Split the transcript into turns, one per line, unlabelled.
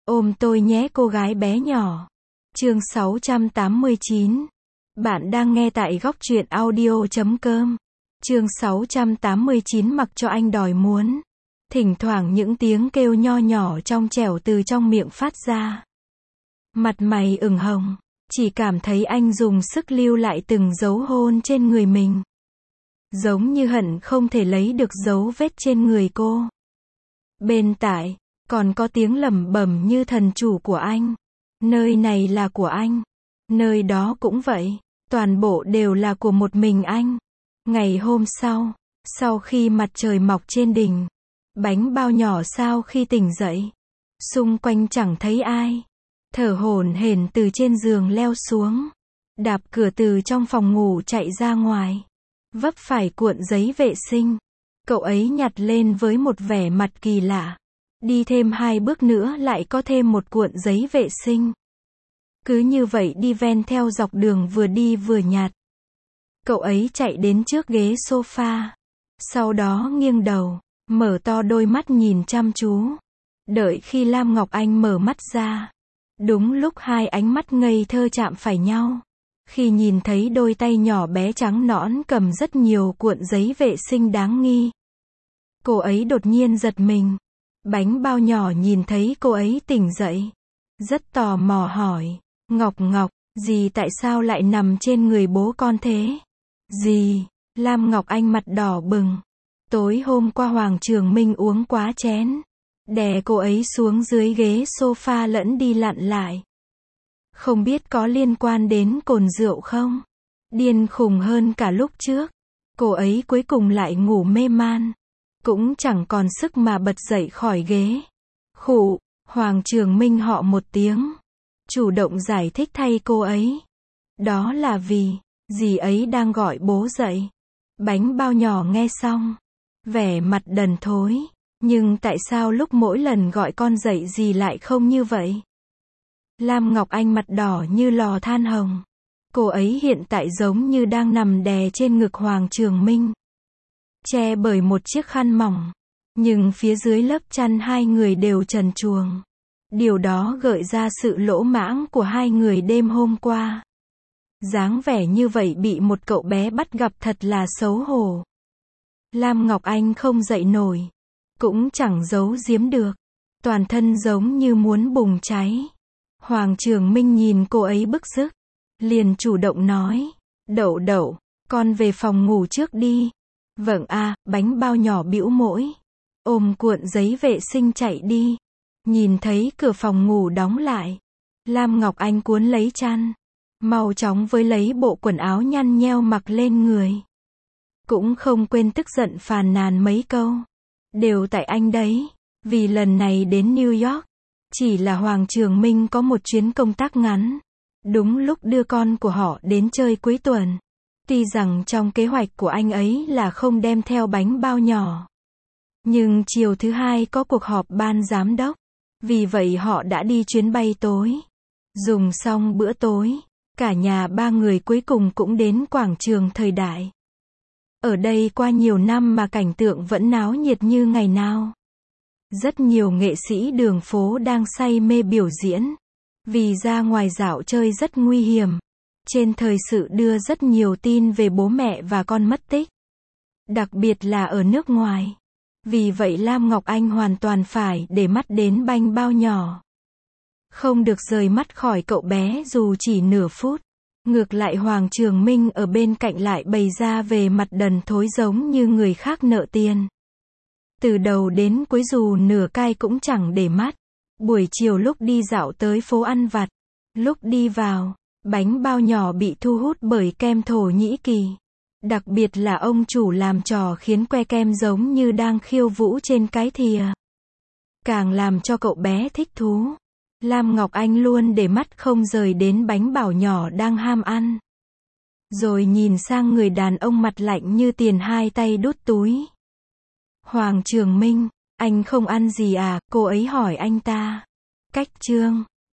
Ôm tôi nhé cô gái bé nhỏ. Chương 689. Bạn đang nghe tại góc truyện audio.com. Chương 689 mặc cho anh đòi muốn. Thỉnh thoảng những tiếng kêu nho nhỏ trong trẻo từ trong miệng phát ra. Mặt mày ửng hồng, chỉ cảm thấy anh dùng sức lưu lại từng dấu hôn trên người mình. Giống như hận không thể lấy được dấu vết trên người cô. Bên tai còn có tiếng lẩm bẩm như thần chủ của anh. Nơi này là của anh. Nơi đó cũng vậy. Toàn bộ đều là của một mình anh. Ngày hôm sau khi mặt trời mọc trên đỉnh, bánh bao nhỏ sau khi tỉnh dậy, xung quanh chẳng thấy ai. Thở hổn hển từ trên giường leo xuống. Đạp cửa từ trong phòng ngủ chạy ra ngoài. Vấp phải cuộn giấy vệ sinh. Cậu ấy nhặt lên với một vẻ mặt kỳ lạ. Đi thêm 2 bước nữa lại có thêm một cuộn giấy vệ sinh. Cứ như vậy đi ven theo dọc đường vừa đi vừa nhặt. Cậu ấy chạy đến trước ghế sofa. Sau đó nghiêng đầu, mở to đôi mắt nhìn chăm chú. Đợi khi Lam Ngọc Anh mở mắt ra. Đúng lúc hai ánh mắt ngây thơ chạm phải nhau. Khi nhìn thấy đôi tay nhỏ bé trắng nõn cầm rất nhiều cuộn giấy vệ sinh đáng nghi. Cô ấy đột nhiên giật mình. Bánh bao nhỏ nhìn thấy cô ấy tỉnh dậy. Rất tò mò hỏi. Ngọc, dì tại sao lại nằm trên người bố con thế? Dì, Lam Ngọc Anh mặt đỏ bừng. Tối hôm qua Hoàng Trường Minh uống quá chén. Đè cô ấy xuống dưới ghế sofa lẫn đi lặn lại. Không biết có liên quan đến cồn rượu không? Điên khùng hơn cả lúc trước. Cô ấy cuối cùng lại ngủ mê man. Cũng chẳng còn sức mà bật dậy khỏi ghế. Khụ, Hoàng Trường Minh họ một tiếng. Chủ động giải thích thay cô ấy. Đó là vì, dì ấy đang gọi bố dậy. Bánh bao nhỏ nghe xong. Vẻ mặt đần thối. Nhưng tại sao lúc mỗi lần gọi con dậy dì lại không như vậy? Lam Ngọc Anh mặt đỏ như lò than hồng. Cô ấy hiện tại giống như đang nằm đè trên ngực Hoàng Trường Minh. Che bởi một chiếc khăn mỏng. Nhưng phía dưới lớp chăn hai người đều trần truồng. Điều đó gợi ra sự lỗ mãng của hai người đêm hôm qua. Dáng vẻ như vậy bị một cậu bé bắt gặp thật là xấu hổ. Lam Ngọc Anh không dậy nổi. Cũng chẳng giấu giếm được. Toàn thân giống như muốn bùng cháy. Hoàng Trường Minh nhìn cô ấy bức rứt. Liền chủ động nói. Đậu, con về phòng ngủ trước đi. Vâng bánh bao nhỏ bĩu môi. Ôm cuộn giấy vệ sinh chạy đi. Nhìn thấy cửa phòng ngủ đóng lại. Lam Ngọc Anh cuốn lấy chăn. Mau chóng với lấy bộ quần áo nhăn nheo mặc lên người. Cũng không quên tức giận phàn nàn mấy câu. Đều tại anh đấy. Vì lần này đến New York. Chỉ là Hoàng Trường Minh có một chuyến công tác ngắn. Đúng lúc đưa con của họ đến chơi cuối tuần. Tuy rằng trong kế hoạch của anh ấy là không đem theo bánh bao nhỏ. Nhưng chiều thứ hai có cuộc họp ban giám đốc. Vì vậy họ đã đi chuyến bay tối. Dùng xong bữa tối. Cả nhà 3 người cuối cùng cũng đến quảng trường Thời Đại. Ở đây qua nhiều năm mà cảnh tượng vẫn náo nhiệt như ngày nào. Rất nhiều nghệ sĩ đường phố đang say mê biểu diễn. Vì ra ngoài dạo chơi rất nguy hiểm. Trên thời sự đưa rất nhiều tin về bố mẹ và con mất tích. Đặc biệt là ở nước ngoài. Vì vậy Lam Ngọc Anh hoàn toàn phải để mắt đến bánh bao nhỏ. Không được rời mắt khỏi cậu bé dù chỉ nửa phút. Ngược lại Hoàng Trường Minh ở bên cạnh lại bày ra về mặt đần thối giống như người khác nợ tiền. Từ đầu đến cuối dù nửa cai cũng chẳng để mắt. Buổi chiều lúc đi dạo tới phố ăn vặt. Lúc đi vào, bánh bao nhỏ bị thu hút bởi kem Thổ Nhĩ Kỳ. Đặc biệt là ông chủ làm trò khiến que kem giống như đang khiêu vũ trên cái thìa. Càng làm cho cậu bé thích thú. Lam Ngọc Anh luôn để mắt không rời đến bánh bao nhỏ đang ham ăn. Rồi nhìn sang người đàn ông mặt lạnh như tiền hai tay đút túi. Hoàng Trường Minh, anh không ăn gì à? Cô ấy hỏi anh ta. Cách chương